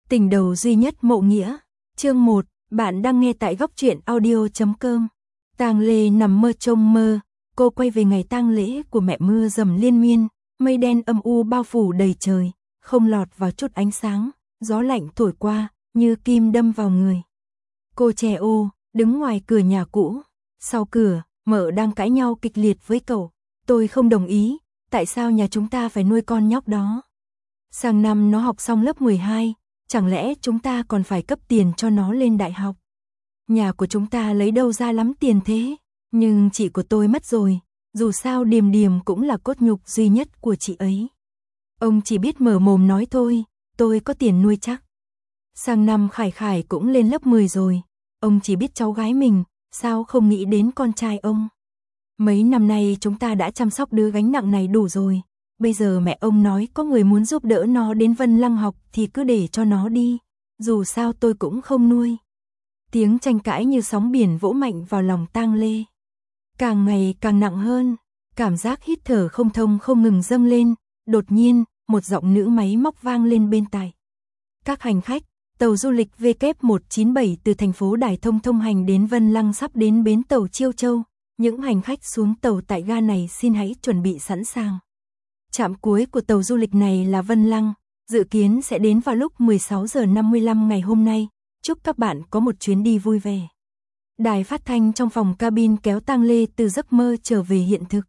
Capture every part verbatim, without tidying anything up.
Tình đầu duy nhất Mộ Nghĩa. Chương một, bạn đang nghe tại góc truyện audio chấm com. Tang Lê nằm mơ trông mơ, cô quay về ngày tang lễ của mẹ, mưa dầm liên miên, mây đen âm u bao phủ đầy trời, không lọt vào chút ánh sáng, gió lạnh thổi qua, như kim đâm vào người. Cô trẻ ô, đứng ngoài cửa nhà cũ, sau cửa, mợ đang cãi nhau kịch liệt với cậu. Tôi không đồng ý, tại sao nhà chúng ta phải nuôi con nhóc đó? Sang năm nó học xong lớp mười hai, chẳng lẽ chúng ta còn phải cấp tiền cho nó lên đại học? Nhà của chúng ta lấy đâu ra lắm tiền thế? Nhưng chị của tôi mất rồi, dù sao Điềm Điềm cũng là cốt nhục duy nhất của chị ấy. Ông chỉ biết mở mồm nói thôi, tôi có tiền nuôi chắc. Sang năm Khải Khải cũng lên lớp mười rồi, ông chỉ biết cháu gái mình, sao không nghĩ đến con trai ông? Mấy năm nay chúng ta đã chăm sóc đứa gánh nặng này đủ rồi, bây giờ mẹ ông nói có người muốn giúp đỡ nó đến Vân Lăng học thì cứ để cho nó đi, dù sao tôi cũng không nuôi. Tiếng tranh cãi như sóng biển vỗ mạnh vào lòng Tang Lê. Càng ngày càng nặng hơn, cảm giác hít thở không thông không ngừng dâng lên, đột nhiên, một giọng nữ máy móc vang lên bên tai. Các hành khách, tàu du lịch vê kép một chín bảy từ thành phố Đài Thông thông hành đến Vân Lăng sắp đến bến tàu Chiêu Châu. Những hành khách xuống tàu tại ga này xin hãy chuẩn bị sẵn sàng. Trạm cuối của tàu du lịch này là Vân Lăng, dự kiến sẽ đến vào lúc mười sáu giờ năm mươi lăm ngày hôm nay. Chúc các bạn có một chuyến đi vui vẻ. Đài phát thanh trong phòng cabin kéo Tang Lê từ giấc mơ trở về hiện thực.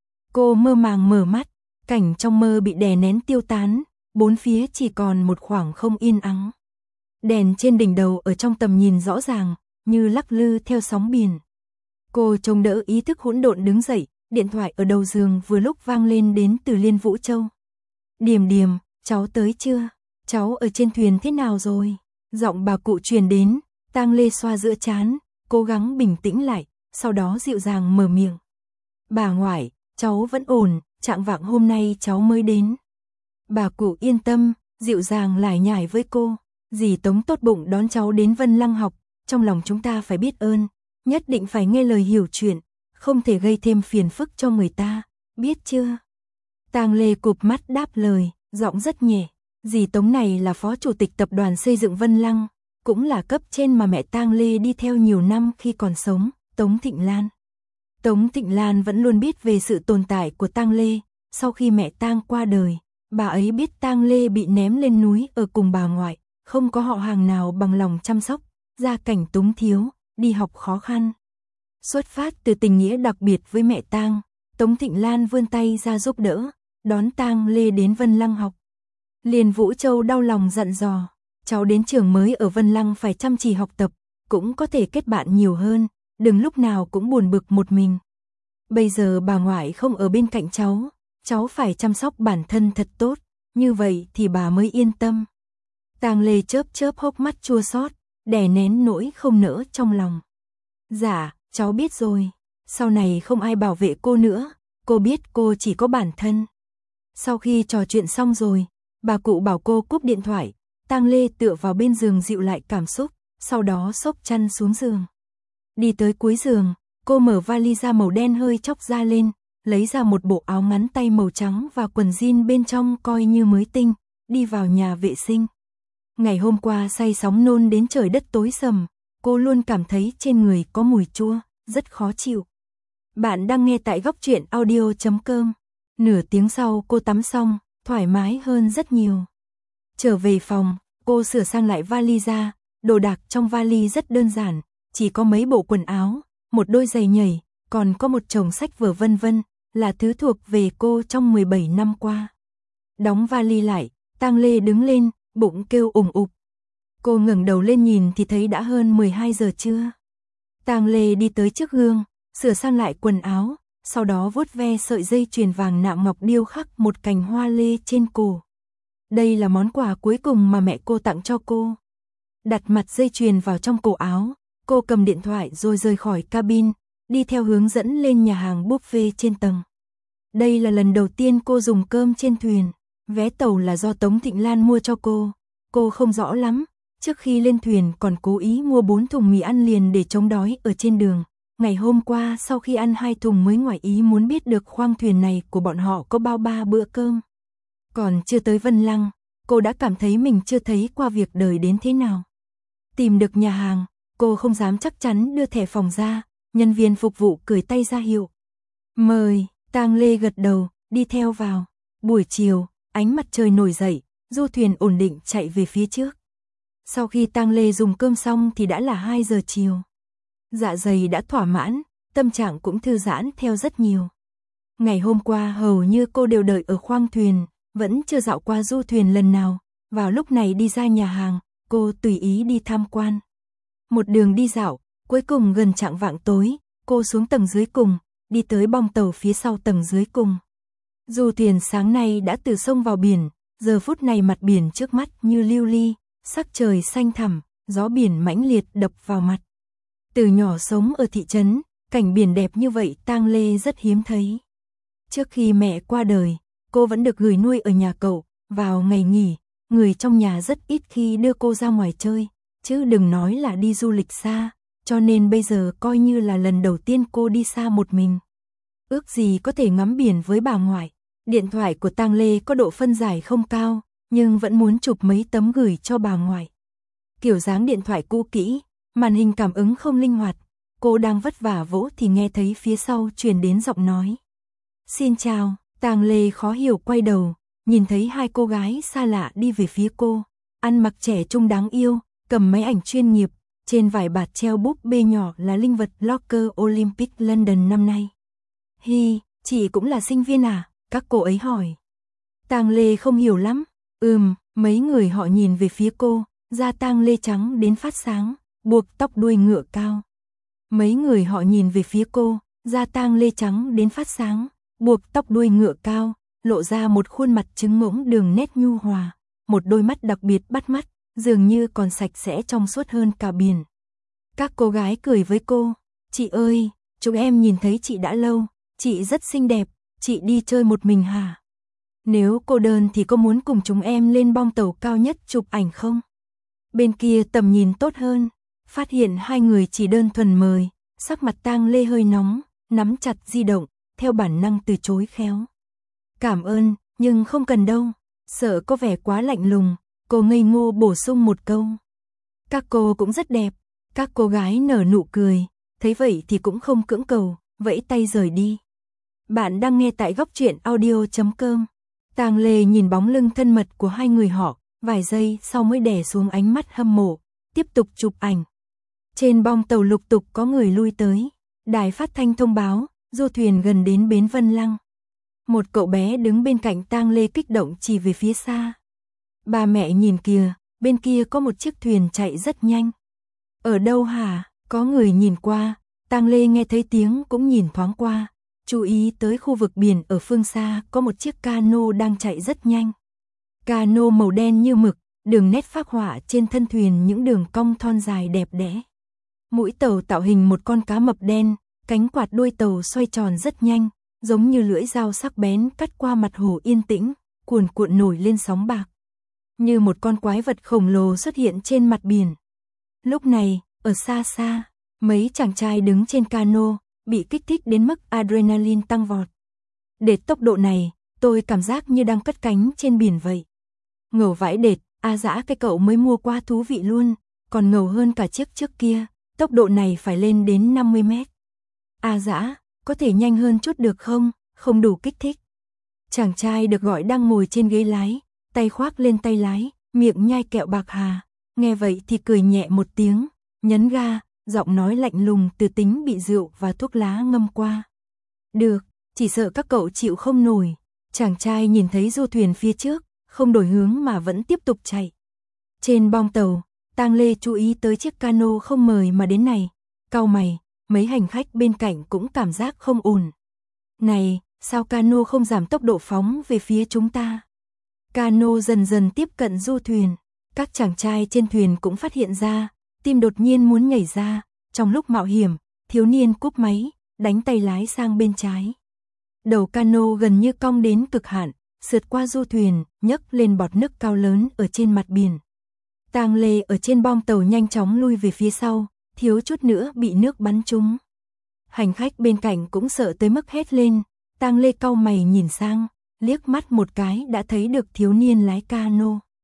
Cô mơ màng mở mắt, cảnh trong mơ bị đè nén tiêu tán, bốn phía chỉ còn một khoảng không yên ắng. Đèn trên đỉnh đầu ở trong tầm nhìn rõ ràng, như lắc lư theo sóng biển. Cô chống đỡ ý thức hỗn độn đứng dậy, điện thoại ở đầu giường vừa lúc vang lên đến từ Liên Vũ Châu. Điềm Điềm, cháu tới chưa? Cháu ở trên thuyền thế nào rồi? Giọng bà cụ truyền đến, Tang Lê xoa giữa trán, cố gắng bình tĩnh lại, sau đó dịu dàng mở miệng. Bà ngoại, cháu vẫn ổn, trạng vạng hôm nay cháu mới đến. Bà cụ yên tâm, dịu dàng lải nhải với cô. Dì Tống tốt bụng đón cháu đến Vân Lăng học, trong lòng chúng ta phải biết ơn, nhất định phải nghe lời hiểu chuyện, không thể gây thêm phiền phức cho người ta, biết chưa? Tang Lê cụp mắt đáp lời, giọng rất nhẹ. Dì Tống này là phó chủ tịch tập đoàn xây dựng Vân Lăng, cũng là cấp trên mà mẹ Tang Lê đi theo nhiều năm khi còn sống, Tống Thịnh Lan. Tống Thịnh Lan vẫn luôn biết về sự tồn tại của Tang Lê, sau khi mẹ Tang qua đời, bà ấy biết Tang Lê bị ném lên núi ở cùng bà ngoại, không có họ hàng nào bằng lòng chăm sóc, gia cảnh túng thiếu, đi học khó khăn. Xuất phát từ tình nghĩa đặc biệt với mẹ Tang, Tống Thịnh Lan vươn tay ra giúp đỡ, đón Tang Lê đến Vân Lăng học. Liên Vũ Châu đau lòng dặn dò, cháu đến trường mới ở Vân Lăng phải chăm chỉ học tập, cũng có thể kết bạn nhiều hơn, đừng lúc nào cũng buồn bực một mình. Bây giờ bà ngoại không ở bên cạnh cháu, cháu phải chăm sóc bản thân thật tốt, như vậy thì bà mới yên tâm. Tang Lê chớp chớp hốc mắt chua xót, đè nén nỗi không nỡ trong lòng. Dạ, cháu biết rồi, sau này không ai bảo vệ cô nữa, cô biết cô chỉ có bản thân. Sau khi trò chuyện xong rồi, bà cụ bảo cô cúp điện thoại, Tang Lê tựa vào bên giường dịu lại cảm xúc, sau đó xốc chăn xuống giường. Đi tới cuối giường, cô mở vali da màu đen hơi chóc ra lên, lấy ra một bộ áo ngắn tay màu trắng và quần jean bên trong coi như mới tinh, đi vào nhà vệ sinh. Ngày hôm qua say sóng nôn đến trời đất tối sầm, cô luôn cảm thấy trên người có mùi chua, rất khó chịu. Bạn đang nghe tại góc truyện audio chấm com. Nửa tiếng sau cô tắm xong, thoải mái hơn rất nhiều. Trở về phòng, cô sửa sang lại vali ra, đồ đạc trong vali rất đơn giản, chỉ có mấy bộ quần áo, một đôi giày nhảy, còn có một chồng sách vở vân vân, là thứ thuộc về cô trong mười bảy năm qua. Đóng vali lại, Tang Lê đứng lên, bụng kêu ủng ục. Cô ngẩng đầu lên nhìn thì thấy đã hơn mười hai giờ trưa. Tang Lê đi tới trước gương, sửa sang lại quần áo, sau đó vuốt ve sợi dây chuyền vàng nạm ngọc điêu khắc một cành hoa lê trên cổ. Đây là món quà cuối cùng mà mẹ cô tặng cho cô. Đặt mặt dây chuyền vào trong cổ áo, cô cầm điện thoại rồi rời khỏi cabin, đi theo hướng dẫn lên nhà hàng buffet trên tầng. Đây là lần đầu tiên cô dùng cơm trên thuyền, vé tàu là do Tống Thịnh Lan mua cho cô. Cô không rõ lắm, trước khi lên thuyền còn cố ý mua bốn thùng mì ăn liền để chống đói ở trên đường. Ngày hôm qua sau khi ăn hai thùng mới ngoài ý muốn biết được khoang thuyền này của bọn họ có bao ba bữa cơm. Còn chưa tới Vân Lăng, cô đã cảm thấy mình chưa thấy qua việc đời đến thế nào. Tìm được nhà hàng, cô không dám chắc chắn đưa thẻ phòng ra, nhân viên phục vụ cười tay ra hiệu. Mời, Tang Lê gật đầu, đi theo vào. Buổi chiều, ánh mặt trời nổi dậy, du thuyền ổn định chạy về phía trước. Sau khi Tang Lê dùng cơm xong thì đã là hai giờ chiều. Dạ dày đã thỏa mãn, tâm trạng cũng thư giãn theo rất nhiều. Ngày hôm qua hầu như cô đều đợi ở khoang thuyền, vẫn chưa dạo qua du thuyền lần nào. Vào lúc này đi ra nhà hàng, cô tùy ý đi tham quan. Một đường đi dạo, cuối cùng gần chạng vạng tối, cô xuống tầng dưới cùng, đi tới bong tàu phía sau tầng dưới cùng. Du thuyền sáng nay đã từ sông vào biển, giờ phút này mặt biển trước mắt như lưu ly, sắc trời xanh thẳm, gió biển mãnh liệt đập vào mặt. Từ nhỏ sống ở thị trấn, cảnh biển đẹp như vậy Tang Lê rất hiếm thấy. Trước khi mẹ qua đời, cô vẫn được gửi nuôi ở nhà cậu, vào ngày nghỉ, người trong nhà rất ít khi đưa cô ra ngoài chơi, chứ đừng nói là đi du lịch xa, cho nên bây giờ coi như là lần đầu tiên cô đi xa một mình. Ước gì có thể ngắm biển với bà ngoại. Điện thoại của Tang Lê có độ phân giải không cao, nhưng vẫn muốn chụp mấy tấm gửi cho bà ngoại. Kiểu dáng điện thoại cũ kỹ, màn hình cảm ứng không linh hoạt, cô đang vất vả vỗ thì nghe thấy phía sau truyền đến giọng nói. Xin chào, Tang Lê khó hiểu quay đầu, nhìn thấy hai cô gái xa lạ đi về phía cô, ăn mặc trẻ trung đáng yêu, cầm máy ảnh chuyên nghiệp, trên vải bạt treo búp bê nhỏ là linh vật Locker Olympic London năm nay. Hi, chị cũng là sinh viên à? Các cô ấy hỏi. Tang Lê không hiểu lắm. Ừm, mấy người họ nhìn về phía cô, da Tang Lê trắng đến phát sáng, buộc tóc đuôi ngựa cao. Mấy người họ nhìn về phía cô, da Tang Lê trắng đến phát sáng, buộc tóc đuôi ngựa cao, lộ ra một khuôn mặt trứng ngỗng đường nét nhu hòa, một đôi mắt đặc biệt bắt mắt, dường như còn sạch sẽ trong suốt hơn cả biển. Các cô gái cười với cô, chị ơi, chúng em nhìn thấy chị đã lâu, chị rất xinh đẹp, chị đi chơi một mình hả? Nếu cô đơn thì có muốn cùng chúng em lên bong tàu cao nhất chụp ảnh không? Bên kia tầm nhìn tốt hơn, phát hiện hai người chỉ đơn thuần mời, sắc mặt Tang Lê hơi nóng, nắm chặt di động, theo bản năng từ chối khéo. Cảm ơn, nhưng không cần đâu, sợ có vẻ quá lạnh lùng, cô ngây ngô bổ sung một câu. Các cô cũng rất đẹp, các cô gái nở nụ cười, thấy vậy thì cũng không cưỡng cầu, vẫy tay rời đi. Bạn đang nghe tại góc truyện audio chấm com. Tang Lê nhìn bóng lưng thân mật của hai người họ, vài giây sau mới đè xuống ánh mắt hâm mộ, tiếp tục chụp ảnh. Trên bong tàu lục tục có người lui tới, đài phát thanh thông báo, du thuyền gần đến bến Vân Lăng. Một cậu bé đứng bên cạnh Tang Lê kích động chỉ về phía xa. Ba mẹ nhìn kìa, bên kia có một chiếc thuyền chạy rất nhanh. Ở đâu hả? Có người nhìn qua, Tang Lê nghe thấy tiếng cũng nhìn thoáng qua. Chú ý tới khu vực biển ở phương xa có một chiếc cano đang chạy rất nhanh. Cano màu đen như mực, đường nét phác họa trên thân thuyền những đường cong thon dài đẹp đẽ. Mũi tàu tạo hình một con cá mập đen, cánh quạt đuôi tàu xoay tròn rất nhanh, giống như lưỡi dao sắc bén cắt qua mặt hồ yên tĩnh, cuồn cuộn nổi lên sóng bạc. Như một con quái vật khổng lồ xuất hiện trên mặt biển. Lúc này, ở xa xa, mấy chàng trai đứng trên cano, bị kích thích đến mức adrenaline tăng vọt. Để tốc độ này, tôi cảm giác như đang cất cánh trên biển vậy. Ngầu vãi đệt, A Dã cái cậu mới mua qua thú vị luôn, còn ngầu hơn cả chiếc trước kia, tốc độ này phải lên đến năm mươi mét. A Dã, có thể nhanh hơn chút được không, không đủ kích thích. Chàng trai được gọi đang ngồi trên ghế lái, tay khoác lên tay lái, miệng nhai kẹo bạc hà, nghe vậy thì cười nhẹ một tiếng, nhấn ga, giọng nói lạnh lùng từ tính bị rượu và thuốc lá ngâm qua. Được, chỉ sợ các cậu chịu không nổi. Chàng trai nhìn thấy du thuyền phía trước, không đổi hướng mà vẫn tiếp tục chạy. Trên bong tàu, Tang Lê chú ý tới chiếc cano không mời mà đến này, cau mày, mấy hành khách bên cạnh cũng cảm giác không ổn. Này, sao cano không giảm tốc độ phóng về phía chúng ta? Cano dần dần tiếp cận du thuyền, các chàng trai trên thuyền cũng phát hiện ra, tim đột nhiên muốn nhảy ra, trong lúc mạo hiểm, thiếu niên cúp máy, đánh tay lái sang bên trái. Đầu cano gần như cong đến cực hạn, sượt qua du thuyền, nhấc lên bọt nước cao lớn ở trên mặt biển. Tang Lê ở trên bong tàu nhanh chóng lui về phía sau, thiếu chút nữa bị nước bắn trúng. Hành khách bên cạnh cũng sợ tới mức hét lên, Tang Lê cau mày nhìn sang, liếc mắt một cái đã thấy được thiếu niên lái cano.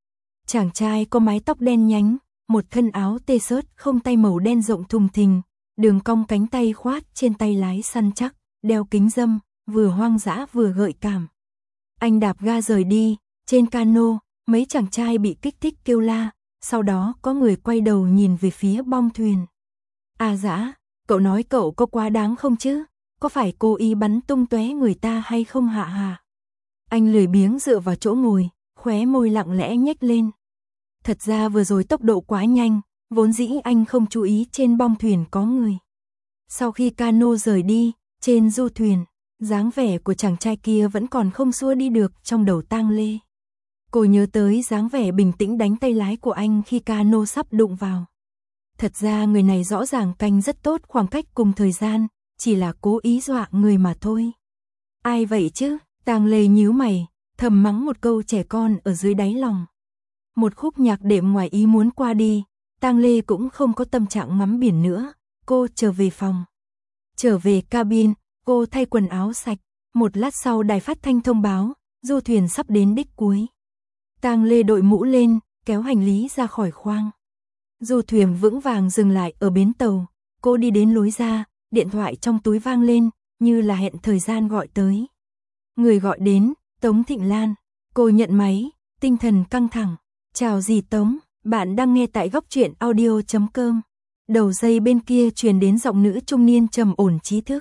Chàng trai có mái tóc đen nhánh, một thân áo t-shirt không tay màu đen rộng thùng thình, đường cong cánh tay khoát trên tay lái săn chắc, đeo kính râm, vừa hoang dã vừa gợi cảm. Anh đạp ga rời đi, trên cano, mấy chàng trai bị kích thích kêu la, sau đó có người quay đầu nhìn về phía bong thuyền. À Dã, cậu nói cậu có quá đáng không chứ? Có phải cố ý bắn tung tóe người ta hay không hạ hà? Anh lười biếng dựa vào chỗ ngồi, khóe môi lặng lẽ nhếch lên. Thật ra vừa rồi tốc độ quá nhanh, vốn dĩ anh không chú ý trên bong thuyền có người. Sau khi cano rời đi, trên du thuyền, dáng vẻ của chàng trai kia vẫn còn không xua đi được trong đầu Tang Lê. Cô nhớ tới dáng vẻ bình tĩnh đánh tay lái của anh khi cano sắp đụng vào. Thật ra người này rõ ràng canh rất tốt khoảng cách cùng thời gian, chỉ là cố ý dọa người mà thôi. Ai vậy chứ? Tang Lê nhíu mày, thầm mắng một câu trẻ con ở dưới đáy lòng. Một khúc nhạc đệm ngoài ý muốn qua đi, Tang Lê cũng không có tâm trạng ngắm biển nữa, cô trở về phòng. Trở về cabin, cô thay quần áo sạch, một lát sau đài phát thanh thông báo, du thuyền sắp đến đích cuối. Tang Lê đội mũ lên, kéo hành lý ra khỏi khoang. Du thuyền vững vàng dừng lại ở bến tàu, cô đi đến lối ra, điện thoại trong túi vang lên, như là hẹn thời gian gọi tới. Người gọi đến, Tống Thịnh Lan, cô nhận máy, tinh thần căng thẳng. Chào dì Tống, bạn đang nghe tại góc truyện audio chấm com. Đầu dây bên kia truyền đến giọng nữ trung niên trầm ổn trí thức.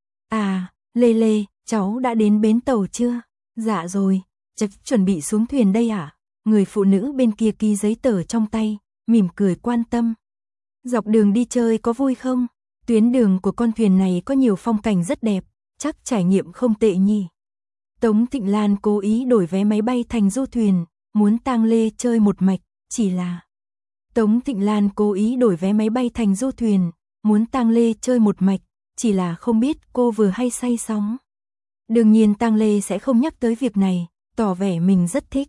À, Lê Lê, cháu đã đến bến tàu chưa? Dạ rồi, chắc chuẩn bị xuống thuyền đây à? Người phụ nữ bên kia ký giấy tờ trong tay, mỉm cười quan tâm. Dọc đường đi chơi có vui không? Tuyến đường của con thuyền này có nhiều phong cảnh rất đẹp, chắc trải nghiệm không tệ nhỉ. Tống Thịnh Lan cố ý đổi vé máy bay thành du thuyền, muốn Tang Lê chơi một mạch, chỉ là... Tống Thịnh Lan cố ý đổi vé máy bay thành du thuyền, muốn Tang Lê chơi một mạch, chỉ là không biết cô vừa hay say sóng. Đương nhiên Tang Lê sẽ không nhắc tới việc này, tỏ vẻ mình rất thích.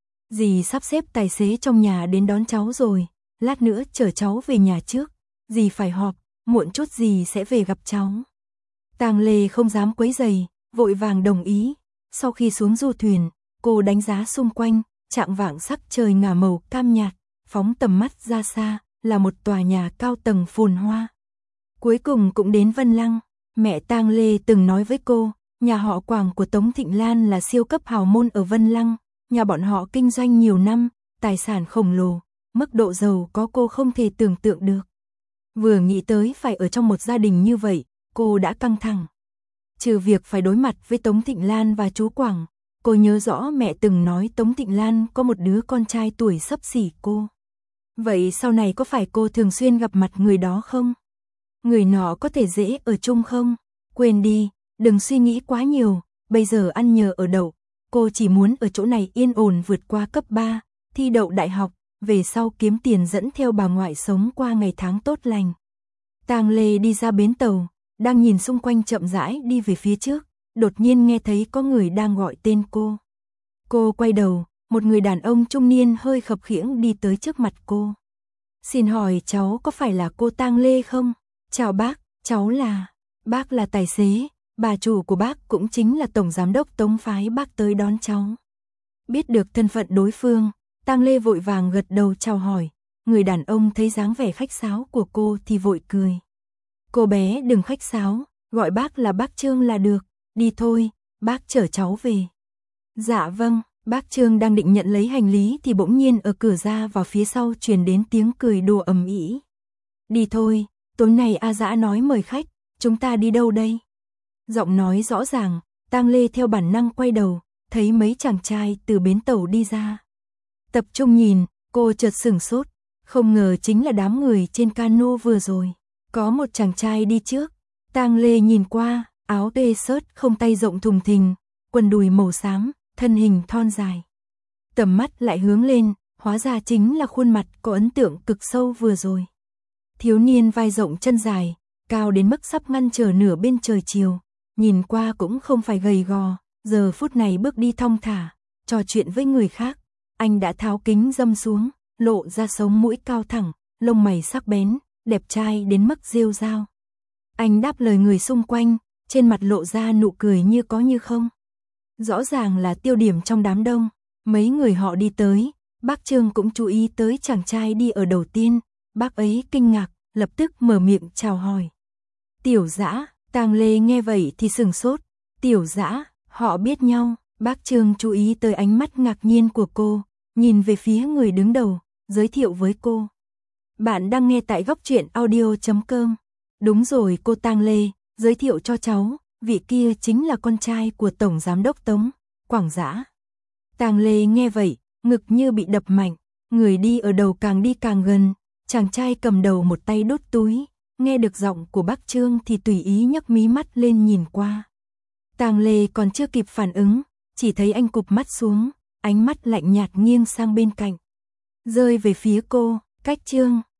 Dì sắp xếp tài xế trong nhà đến đón cháu rồi, lát nữa chở cháu về nhà trước, dì phải họp, muộn chút dì sẽ về gặp cháu. Tang Lê không dám quấy rầy, vội vàng đồng ý. Sau khi xuống du thuyền, cô đánh giá xung quanh, chạng vạng sắc trời ngả màu cam nhạt, phóng tầm mắt ra xa, là một tòa nhà cao tầng phồn hoa. Cuối cùng cũng đến Vân Lăng, mẹ Tang Lê từng nói với cô, nhà họ Quảng của Tống Thịnh Lan là siêu cấp hào môn ở Vân Lăng, nhà bọn họ kinh doanh nhiều năm, tài sản khổng lồ, mức độ giàu có cô không thể tưởng tượng được. Vừa nghĩ tới phải ở trong một gia đình như vậy, cô đã căng thẳng. Trừ việc phải đối mặt với Tống Thịnh Lan và chú Quảng, cô nhớ rõ mẹ từng nói Tống Thịnh Lan có một đứa con trai tuổi xấp xỉ cô. Vậy sau này có phải cô thường xuyên gặp mặt người đó không? Người nọ có thể dễ ở chung không? Quên đi, đừng suy nghĩ quá nhiều, bây giờ ăn nhờ ở đậu. Cô chỉ muốn ở chỗ này yên ổn vượt qua cấp ba, thi đậu đại học, về sau kiếm tiền dẫn theo bà ngoại sống qua ngày tháng tốt lành. Tang Lê đi ra bến tàu, đang nhìn xung quanh chậm rãi đi về phía trước, đột nhiên nghe thấy có người đang gọi tên cô. Cô quay đầu, một người đàn ông trung niên hơi khập khiễng đi tới trước mặt cô. Xin hỏi cháu có phải là cô Tang Lê không? Chào bác, cháu là... Bác là tài xế, bà chủ của bác cũng chính là tổng giám đốc Tống phái bác tới đón cháu. Biết được thân phận đối phương, Tang Lê vội vàng gật đầu chào hỏi. Người đàn ông thấy dáng vẻ khách sáo của cô thì vội cười. Cô bé đừng khách sáo, gọi bác là bác Trương là được, đi thôi, bác chở cháu về. Dạ vâng, bác Trương đang định nhận lấy hành lý thì bỗng nhiên ở cửa ra vào phía sau truyền đến tiếng cười đùa ầm ĩ. Đi thôi, tối nay A Dã nói mời khách, chúng ta đi đâu đây? Giọng nói rõ ràng, Tang Lê theo bản năng quay đầu, thấy mấy chàng trai từ bến tàu đi ra. Tập trung nhìn, cô chợt sửng sốt, không ngờ chính là đám người trên cano vừa rồi. Có một chàng trai đi trước, Tang Lê nhìn qua, áo t-shirt không tay rộng thùng thình, quần đùi màu xám, thân hình thon dài. Tầm mắt lại hướng lên, hóa ra chính là khuôn mặt có ấn tượng cực sâu vừa rồi. Thiếu niên vai rộng chân dài, cao đến mức sắp ngăn trở nửa bên trời chiều, nhìn qua cũng không phải gầy gò, giờ phút này bước đi thong thả, trò chuyện với người khác. Anh đã tháo kính râm xuống, lộ ra sống mũi cao thẳng, lông mày sắc bén, đẹp trai đến mức rêu rao. Anh đáp lời người xung quanh, trên mặt lộ ra nụ cười như có như không. Rõ ràng là tiêu điểm trong đám đông, mấy người họ đi tới, Bác Trương cũng chú ý tới chàng trai đi ở đầu tiên, bác ấy kinh ngạc, lập tức mở miệng chào hỏi. Tiểu Dã, Tàng Lê nghe vậy thì sừng sốt, Tiểu Dã, họ biết nhau, bác Trương chú ý tới ánh mắt ngạc nhiên của cô, nhìn về phía người đứng đầu, giới thiệu với cô. Bạn đang nghe tại góc truyện audio chấm com. Đúng rồi cô Tàng Lê, giới thiệu cho cháu, vị kia chính là con trai của Tổng Giám đốc Tống, Quảng Dã. Tàng Lê nghe vậy, ngực như bị đập mạnh, người đi ở đầu càng đi càng gần, chàng trai cầm đầu một tay đút túi, nghe được giọng của bác Trương thì tùy ý nhấc mí mắt lên nhìn qua. Tàng Lê còn chưa kịp phản ứng, chỉ thấy anh cụp mắt xuống, ánh mắt lạnh nhạt nghiêng sang bên cạnh, rơi về phía cô, cách Trương,